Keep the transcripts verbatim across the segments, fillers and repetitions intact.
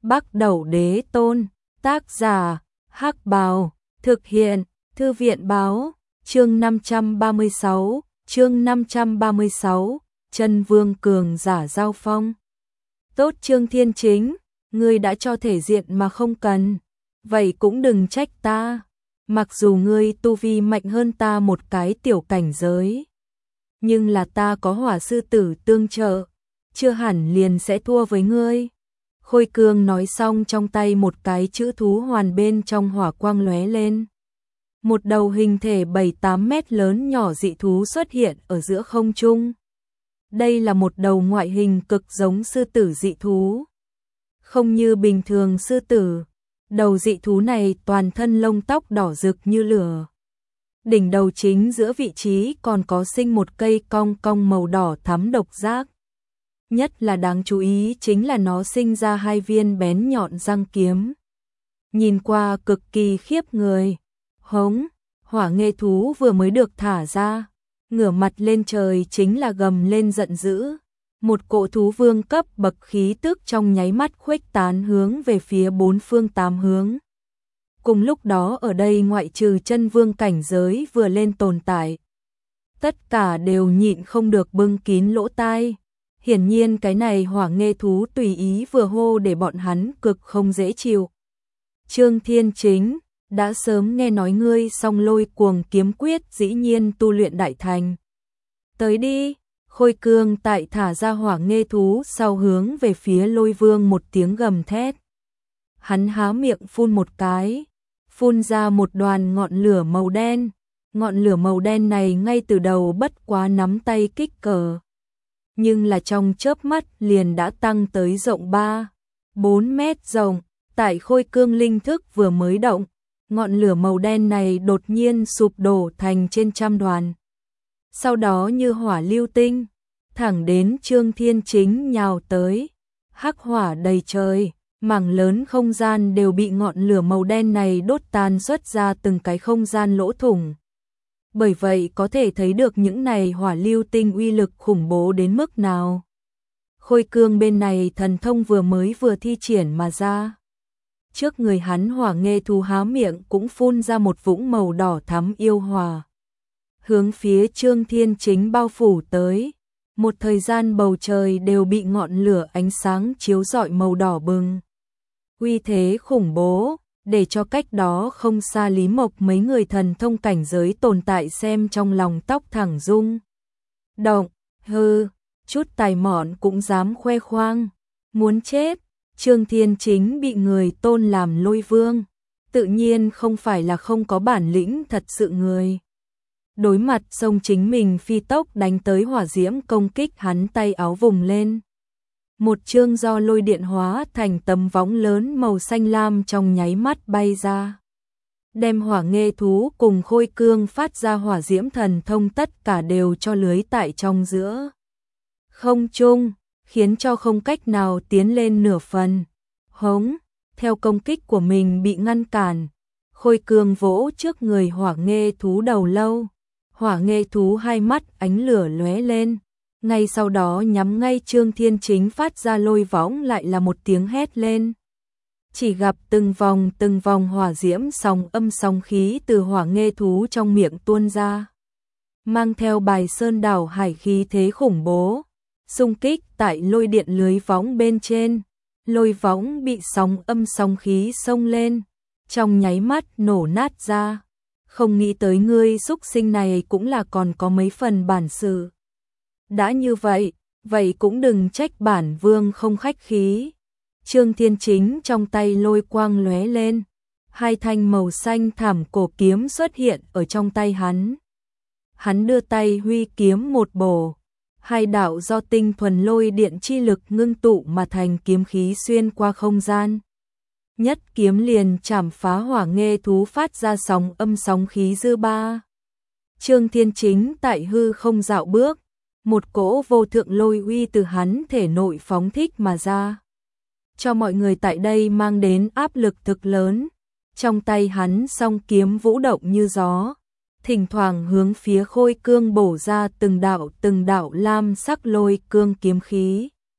Bắc Đẩu Đế Tôn, tác giả, Hắc Bào, thực hiện, Thư viện Báo, chương năm trăm ba mươi sáu, chương năm trăm ba mươi sáu, Chân Vương cường giả giao phong. Tốt Trương Thiên Chính, ngươi đã cho thể diện mà không cần, vậy cũng đừng trách ta, mặc dù ngươi tu vi mạnh hơn ta một cái tiểu cảnh giới, nhưng là ta có Hỏa sư tử tương trợ, chưa hẳn liền sẽ thua với ngươi. Khôi Cương nói xong, trong tay một cái chữ thú hoàn bên trong hỏa quang lóe lên. Một đầu hình thể bảy tám mét lớn nhỏ dị thú xuất hiện ở giữa không trung. Đây là một đầu ngoại hình cực giống sư tử dị thú. Không như bình thường sư tử, đầu dị thú này toàn thân lông tóc đỏ rực như lửa. Đỉnh đầu chính giữa vị trí còn có sinh một cây cong cong màu đỏ thắm độc giác. Nhất là đáng chú ý chính là nó sinh ra hai viên bén nhọn răng kiếm. Nhìn qua cực kỳ khiếp người. Hống, hỏa nghê thú vừa mới được thả ra, ngửa mặt lên trời chính là gầm lên giận dữ. Một cỗ thú vương cấp bậc khí tức trong nháy mắt khuếch tán hướng về phía bốn phương tám hướng. Cùng lúc đó ở đây ngoại trừ chân vương cảnh giới vừa lên tồn tại, tất cả đều nhịn không được bưng kín lỗ tai. Hiển nhiên cái này hỏa nghê thú tùy ý vừa hô để bọn hắn cực không dễ chịu. Trương Thiên Chính, đã sớm nghe nói ngươi song lôi cuồng kiếm quyết dĩ nhiên tu luyện đại thành. Tới đi, Khôi Cương tại thả ra hỏa nghê thú sau hướng về phía Lôi Vương một tiếng gầm thét. Hắn há miệng phun một cái, phun ra một đoàn ngọn lửa màu đen. Ngọn lửa màu đen này ngay từ đầu bất quá nắm tay kích cỡ, nhưng là trong chớp mắt liền đã tăng tới rộng ba, bốn mét rộng. Tại Khôi Cương linh thức vừa mới động, ngọn lửa màu đen này đột nhiên sụp đổ thành trên trăm đoàn. Sau đó như hỏa lưu tinh, thẳng đến Trương Thiên Chính nhào tới, hắc hỏa đầy trời, mảng lớn không gian đều bị ngọn lửa màu đen này đốt tan xuất ra từng cái không gian lỗ thủng. Bởi vậy có thể thấy được những này hỏa lưu tinh uy lực khủng bố đến mức nào. Khôi Cương bên này thần thông vừa mới vừa thi triển mà ra. Trước người hắn hỏa nghê thú há miệng cũng phun ra một vũng màu đỏ thắm yêu hỏa. Hướng phía Trương Thiên Chính bao phủ tới. Một thời gian bầu trời đều bị ngọn lửa ánh sáng chiếu rọi màu đỏ bừng. Uy thế khủng bố, để cho cách đó không xa Lý Mộc mấy người thần thông cảnh giới tồn tại xem trong lòng tóc thẳng rung động. Hừ, chút tài mọn cũng dám khoe khoang, muốn chết. Trương Thiên Chính bị người tôn làm Lôi Vương, tự nhiên không phải là không có bản lĩnh thật sự người. Đối mặt xông chính mình phi tốc đánh tới hỏa diễm công kích, hắn tay áo vùng lên. Một chương do lôi điện hóa thành tấm võng lớn màu xanh lam trong nháy mắt bay ra. Đem hỏa nghê thú cùng Khôi Cương phát ra hỏa diễm thần thông tất cả đều cho lưới tại trong giữa không trung, khiến cho không cách nào tiến lên nửa phần. Hống, theo công kích của mình bị ngăn cản, Khôi Cương vỗ trước người hỏa nghê thú đầu lâu. Hỏa nghê thú hai mắt ánh lửa lóe lên, ngay sau đó nhắm ngay Trương Thiên Chính phát ra lôi võng lại là một tiếng hét lên. Chỉ gặp từng vòng từng vòng hỏa diễm sóng âm sóng khí từ hỏa nghê thú trong miệng tuôn ra, mang theo bài sơn đảo hải khí thế khủng bố, xung kích tại lôi điện lưới võng bên trên. Lôi võng bị sóng âm sóng khí xông lên, trong nháy mắt nổ nát ra. Không nghĩ tới ngươi xúc sinh này cũng là còn có mấy phần bản sự. Đã như vậy, vậy cũng đừng trách bản vương không khách khí. Trương Thiên Chính trong tay lôi quang lóe lên, hai thanh màu xanh thảm cổ kiếm xuất hiện ở trong tay hắn. Hắn đưa tay huy kiếm một bổ, hai đạo do tinh thuần lôi điện chi lực ngưng tụ mà thành kiếm khí xuyên qua không gian. Nhất kiếm liền chảm phá hỏa nghê thú phát ra sóng âm sóng khí dư ba. Trương Thiên Chính tại hư không dạo bước, một cỗ vô thượng lôi uy từ hắn thể nội phóng thích mà ra, cho mọi người tại đây mang đến áp lực thực lớn. Trong tay hắn song kiếm vũ động như gió, thỉnh thoảng hướng phía Khôi Cương bổ ra từng đạo từng đạo lam sắc lôi cương kiếm khí.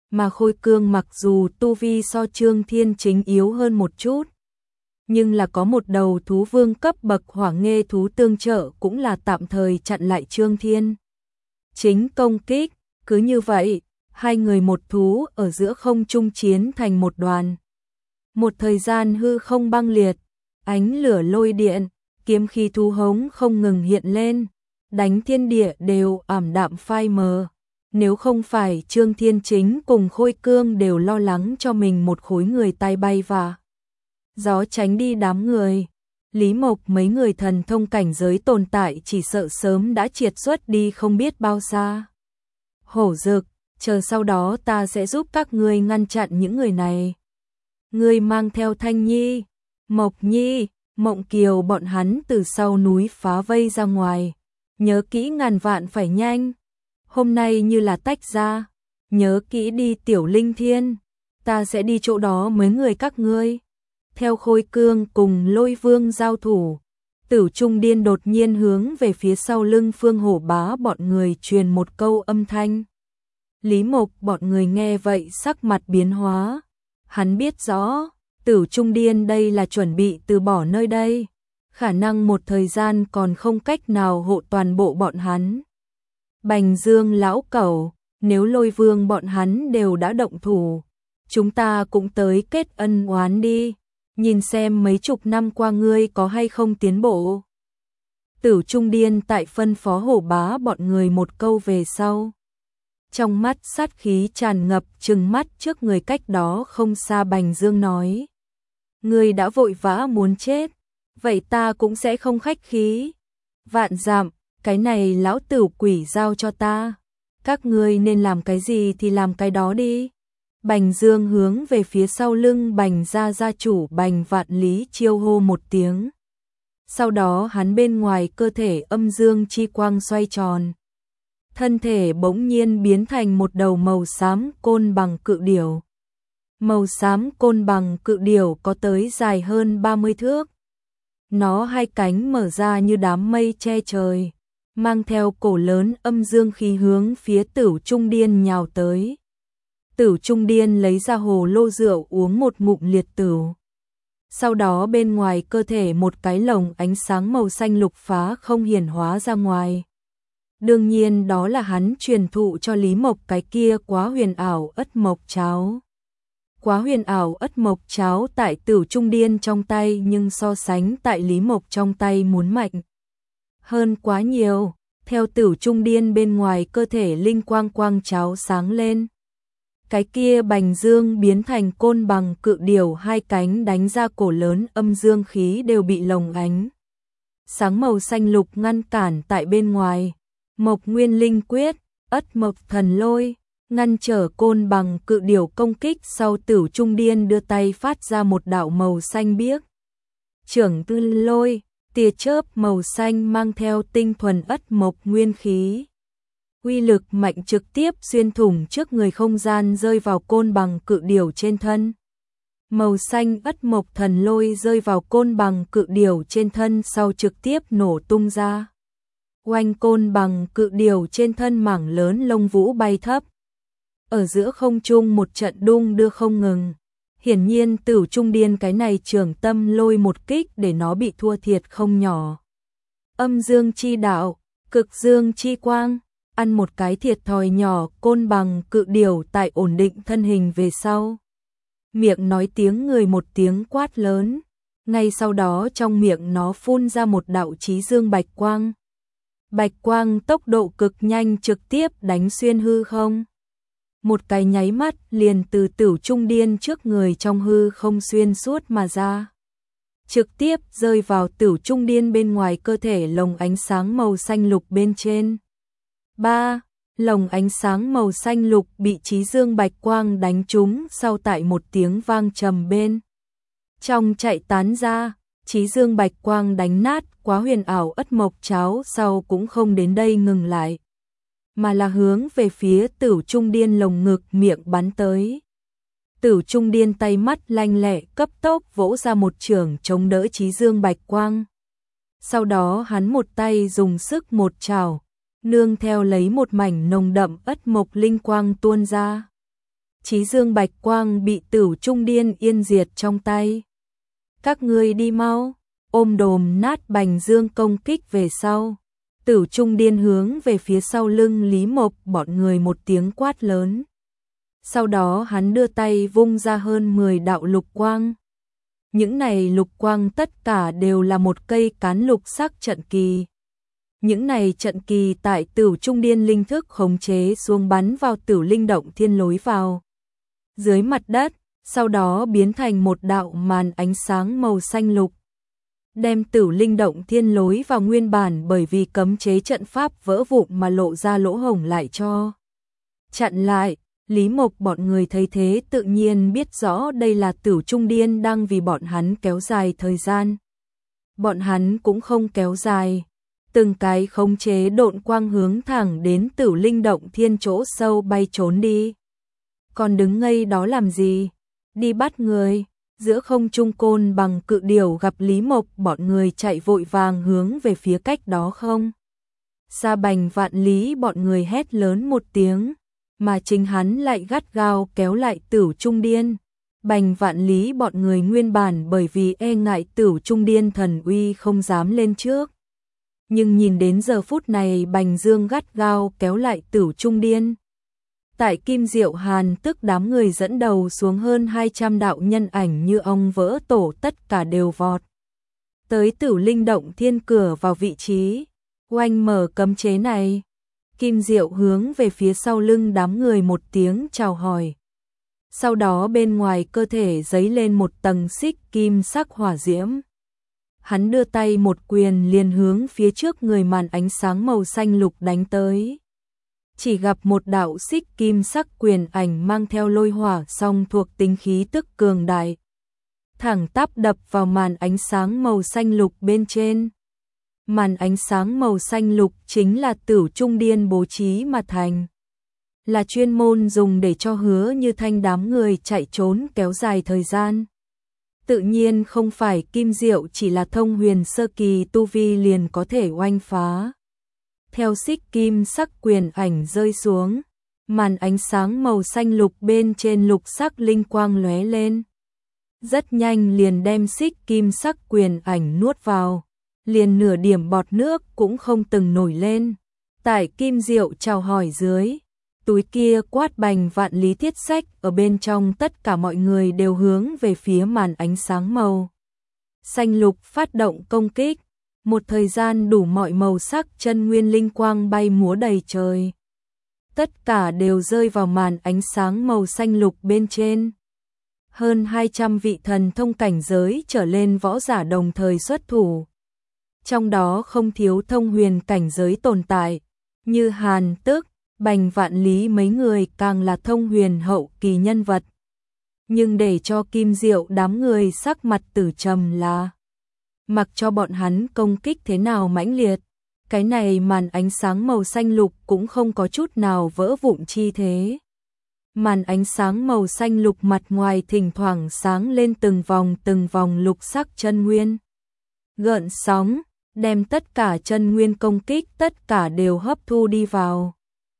mà Khôi Cương mặc dù tu vi so Trương Thiên Chính yếu hơn một chút, nhưng là có một đầu thú vương cấp bậc hỏa nghê thú tương trợ cũng là tạm thời chặn lại Trương Thiên Chính công kích. Cứ như vậy, hai người một thú ở giữa không trung chiến thành một đoàn. Một thời gian hư không băng liệt, ánh lửa lôi điện, kiếm khí thú hống không ngừng hiện lên, đánh thiên địa đều ảm đạm phai mờ. Nếu không phải Trương Thiên Chính cùng Khôi Cương đều lo lắng cho mình một khối người tay bay và gió tránh đi đám người, Lý Mộc mấy người thần thông cảnh giới tồn tại chỉ sợ sớm đã triệt xuất đi không biết bao xa. Hổ Dực, chờ sau đó ta sẽ giúp các ngươi ngăn chặn những người này. Ngươi mang theo Thanh Nhi, Mộc Nhi, Mộng Kiều bọn hắn từ sau núi phá vây ra ngoài. Nhớ kỹ ngàn vạn phải nhanh. Hôm nay như là tách ra. Nhớ kỹ đi Tiểu Linh Thiên. Ta sẽ đi chỗ đó mấy người các ngươi. Theo Khôi Cương cùng Lôi Vương giao thủ, Tử Trung Điên đột nhiên hướng về phía sau lưng Phương Hổ Bá bọn người truyền một câu âm thanh. Lý Mộc bọn người nghe vậy sắc mặt biến hóa. Hắn biết rõ, Tử Trung Điên đây là chuẩn bị từ bỏ nơi đây. Khả năng một thời gian còn không cách nào hộ toàn bộ bọn hắn. Bành Dương lão cẩu, nếu Lôi Vương bọn hắn đều đã động thủ, chúng ta cũng tới kết ân oán đi. Nhìn xem mấy chục năm qua ngươi có hay không tiến bộ. Tử Trung Điên tại phân phó Hổ Bá bọn người một câu về sau. Trong mắt sát khí tràn ngập, trừng mắt trước người cách đó không xa. Bành Dương nói: Ngươi đã vội vã muốn chết, vậy ta cũng sẽ không khách khí. Vạn dặm, cái này lão tử quỷ giao cho ta. Các ngươi nên làm cái gì thì làm cái đó đi. Bành Dương hướng về phía sau lưng Bành gia gia chủ Bành Vạn Lý chiêu hô một tiếng. Sau đó hắn bên ngoài cơ thể âm dương chi quang xoay tròn. Thân thể bỗng nhiên biến thành một đầu màu xám côn bằng cự điểu. Màu xám côn bằng cự điểu có tới dài hơn ba mươi thước. Nó hai cánh mở ra như đám mây che trời, mang theo cổ lớn âm dương khí hướng phía Tử Trung Điên nhào tới. Tử Trung Điên lấy ra hồ lô rượu uống một ngụm liệt tửu. Sau đó bên ngoài cơ thể một cái lồng ánh sáng màu xanh lục phá không hiển hóa ra ngoài. Đương nhiên đó là hắn truyền thụ cho Lý Mộc cái kia quá huyền ảo ất mộc cháo. Quá huyền ảo ất mộc cháo tại Tử Trung Điên trong tay nhưng so sánh tại Lý Mộc trong tay muốn mạnh hơn quá nhiều. Theo Tử Trung Điên bên ngoài cơ thể linh quang quang cháo sáng lên. Cái kia Bành Dương biến thành côn bằng cự điểu, hai cánh đánh ra cổ lớn âm dương khí đều bị lồng ánh sáng màu xanh lục ngăn cản tại bên ngoài. Mộc Nguyên Linh Quyết, Ất Mộc Thần Lôi, ngăn trở côn bằng cự điểu công kích. Sau Tử Trung Điên đưa tay phát ra một đạo màu xanh biếc. Trưởng Tư Lôi, tia chớp màu xanh mang theo tinh thuần Ất Mộc nguyên khí. Uy lực mạnh trực tiếp xuyên thủng trước người không gian rơi vào côn bằng cự điểu trên thân. Màu xanh Ất Mộc Thần Lôi rơi vào côn bằng cự điểu trên thân sau trực tiếp nổ tung ra. Oanh, côn bằng cự điểu trên thân mảng lớn lông vũ bay thấp. Ở giữa không trung một trận đung đưa không ngừng. Hiển nhiên Tử Trung Điên cái này trường tâm lôi một kích để nó bị thua thiệt không nhỏ. Âm dương chi đạo, cực dương chi quang. Ăn một cái thiệt thòi nhỏ, côn bằng cự điểu tại ổn định thân hình về sau. Miệng nói tiếng người một tiếng quát lớn. Ngay sau đó trong miệng nó phun ra một đạo chí dương bạch quang. Bạch quang tốc độ cực nhanh trực tiếp đánh xuyên hư không. Một cái nháy mắt liền từ Tử Trung Điên trước người trong hư không xuyên suốt mà ra. Trực tiếp rơi vào Tử Trung Điên bên ngoài cơ thể lồng ánh sáng màu xanh lục bên trên. ba. Lồng ánh sáng màu xanh lục bị chí dương bạch quang đánh trúng, sau tại một tiếng vang trầm bên trong chạy tán ra. Chí dương bạch quang đánh nát quá huyền ảo ất mộc cháo sau cũng không đến đây ngừng lại, mà là hướng về phía Tử Trung Điên lồng ngực miệng bắn tới. Tử Trung Điên tay mắt lanh lẹ cấp tốc vỗ ra một chưởng chống đỡ chí dương bạch quang. Sau đó hắn một tay dùng sức một chảo, nương theo lấy một mảnh nồng đậm ất mộc linh quang tuôn ra. Chí Dương bạch quang bị Tửu Trung Điên yên diệt trong tay. Các ngươi đi mau, ôm đồm nát Bành Dương công kích về sau. Tửu Trung Điên hướng về phía sau lưng Lý Mộc bọn người một tiếng quát lớn. Sau đó hắn đưa tay vung ra hơn mười đạo lục quang. Những này lục quang tất cả đều là một cây cán lục sắc trận kỳ. Những này trận kỳ tại Tửu Trung Điên linh thức khống chế xuống bắn vào Tửu Linh Động Thiên lối vào dưới mặt đất, sau đó biến thành một đạo màn ánh sáng màu xanh lục, đem Tửu Linh Động Thiên lối vào nguyên bản bởi vì cấm chế trận pháp vỡ vụn mà lộ ra lỗ hổng lại cho chặn lại. Lý Mộc bọn người thấy thế tự nhiên biết rõ đây là Tửu Trung Điên đang vì bọn hắn kéo dài thời gian. Bọn hắn cũng không kéo dài, từng cái khống chế độn quang hướng thẳng đến Tửu Linh Động Thiên chỗ sâu bay trốn đi. Còn đứng ngây đó làm gì? Đi bắt người. Giữa không trung Côn Bằng Cự Điểu gặp Lý Mộc bọn người chạy vội vàng hướng về phía cách đó không xa Bành Vạn Lý bọn người hét lớn một tiếng, mà chính hắn lại gắt gao kéo lại Tửu Trung Điên. Bành Vạn Lý bọn người nguyên bản bởi vì e ngại Tửu Trung Điên thần uy không dám lên trước. Nhưng nhìn đến giờ phút này Bành Dương gắt gao kéo lại Tửu Trung Điên. Tại Kim Diệu Hàn tức đám người dẫn đầu xuống hơn hai trăm đạo nhân ảnh như ong vỡ tổ tất cả đều vọt tới Tửu Linh Động Thiên cửa vào vị trí oanh mở cấm chế này. Kim Diệu hướng về phía sau lưng đám người một tiếng chào hỏi. Sau đó bên ngoài cơ thể giấy lên một tầng xích kim sắc hỏa diễm. Hắn đưa tay một quyền liền hướng phía trước người màn ánh sáng màu xanh lục đánh tới. Chỉ gặp một đạo xích kim sắc quyền ảnh mang theo lôi hỏa song thuộc tính khí tức cường đại, thẳng tắp đập vào màn ánh sáng màu xanh lục bên trên. Màn ánh sáng màu xanh lục chính là Tửu Trung Điên bố trí mà thành, là chuyên môn dùng để cho Hứa Như Thanh đám người chạy trốn kéo dài thời gian. Tự nhiên không phải Kim Diệu chỉ là thông huyền sơ kỳ tu vi liền có thể oanh phá. Theo xích kim sắc quyền ảnh rơi xuống, màn ánh sáng màu xanh lục bên trên lục sắc linh quang lóe lên. Rất nhanh liền đem xích kim sắc quyền ảnh nuốt vào, liền nửa điểm bọt nước cũng không từng nổi lên. Tại Kim Diệu chào hỏi dưới, túi kia quát Bành Vạn Lý thiết sách ở bên trong tất cả mọi người đều hướng về phía màn ánh sáng màu xanh lục phát động công kích. Một thời gian đủ mọi màu sắc chân nguyên linh quang bay múa đầy trời. Tất cả đều rơi vào màn ánh sáng màu xanh lục bên trên. Hơn hai trăm vị thần thông cảnh giới trở lên võ giả đồng thời xuất thủ. Trong đó không thiếu thông huyền cảnh giới tồn tại, như Hàn Tức, Bành Vạn Lý mấy người càng là thông huyền hậu kỳ nhân vật. Nhưng để cho Kim Diệu đám người sắc mặt tử trầm là mặc cho bọn hắn công kích thế nào mãnh liệt, cái này màn ánh sáng màu xanh lục cũng không có chút nào vỡ vụn chi thế. Màn ánh sáng màu xanh lục mặt ngoài thỉnh thoảng sáng lên từng vòng từng vòng lục sắc chân nguyên. Gợn sóng, đem tất cả chân nguyên công kích tất cả đều hấp thu đi vào.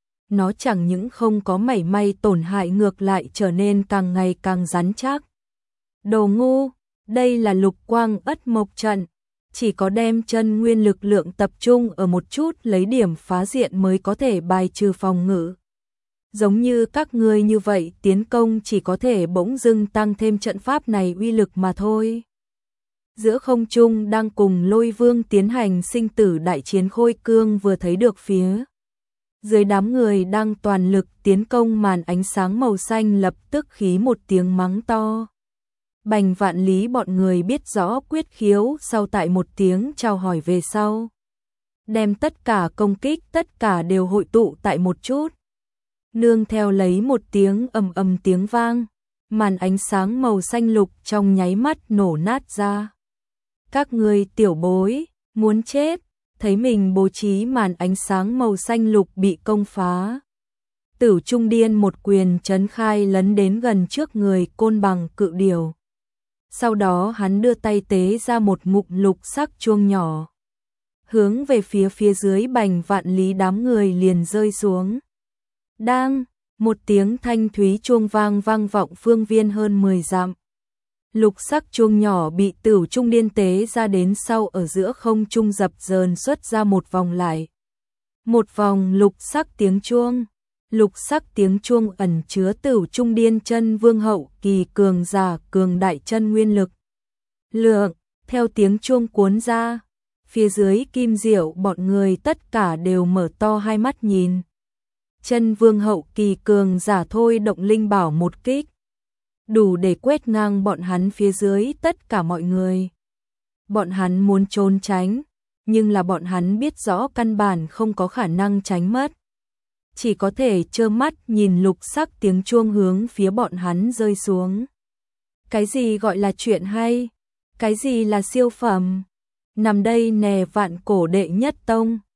Nó chẳng những không có mảy may tổn hại ngược lại trở nên càng ngày càng rắn chắc. Đồ ngu! Đây là lục quang ất mộc trận, chỉ có đem chân nguyên lực lượng tập trung ở một chút lấy điểm phá diện mới có thể bài trừ phòng ngự. Giống như các ngươi như vậy tiến công chỉ có thể bỗng dưng tăng thêm trận pháp này uy lực mà thôi. Giữa không trung đang cùng Lôi Vương tiến hành sinh tử đại chiến Khôi Cương vừa thấy được phía dưới đám người đang toàn lực tiến công màn ánh sáng màu xanh lập tức khí một tiếng mắng to. Bành Vạn Lý bọn người biết rõ quyết khiếu sau tại một tiếng chào hỏi về sau. Đem tất cả công kích tất cả đều hội tụ tại một chút. Nương theo lấy một tiếng ầm ầm tiếng vang, màn ánh sáng màu xanh lục trong nháy mắt nổ nát ra. Các ngươi tiểu bối, muốn chết, thấy mình bố trí màn ánh sáng màu xanh lục bị công phá. Tửu Trung Điên một quyền chấn khai lấn đến gần trước người Côn Bằng Cự Điểu. Sau đó hắn đưa tay tế ra một ngụm lục sắc chuông nhỏ, hướng về phía phía dưới Bành Vạn Lý đám người liền rơi xuống. Đang, Một tiếng thanh thúy chuông vang vang vọng phương viên hơn mười dặm. Lục sắc chuông nhỏ bị Tửu Trung Điên tế ra đến sau ở giữa không trung dập dờn xuất ra một vòng lại. Một vòng lục sắc tiếng chuông. Lục sắc tiếng chuông ẩn chứa Tửu Trung Điên chân vương hậu kỳ cường giả cường đại chân nguyên lực. Lượng, theo tiếng chuông cuốn ra, phía dưới Kim Diệu bọn người tất cả đều mở to hai mắt nhìn. Chân vương hậu kỳ cường giả thôi động linh bảo một kích, đủ để quét ngang bọn hắn phía dưới tất cả mọi người. Bọn hắn muốn trốn tránh, nhưng là bọn hắn biết rõ căn bản không có khả năng tránh mất. Chỉ có thể trơ mắt nhìn lục sắc tiếng chuông hướng phía bọn hắn rơi xuống. Cái gì gọi là chuyện hay? Cái gì là siêu phẩm? Nằm đây nè vạn cổ đệ nhất tông.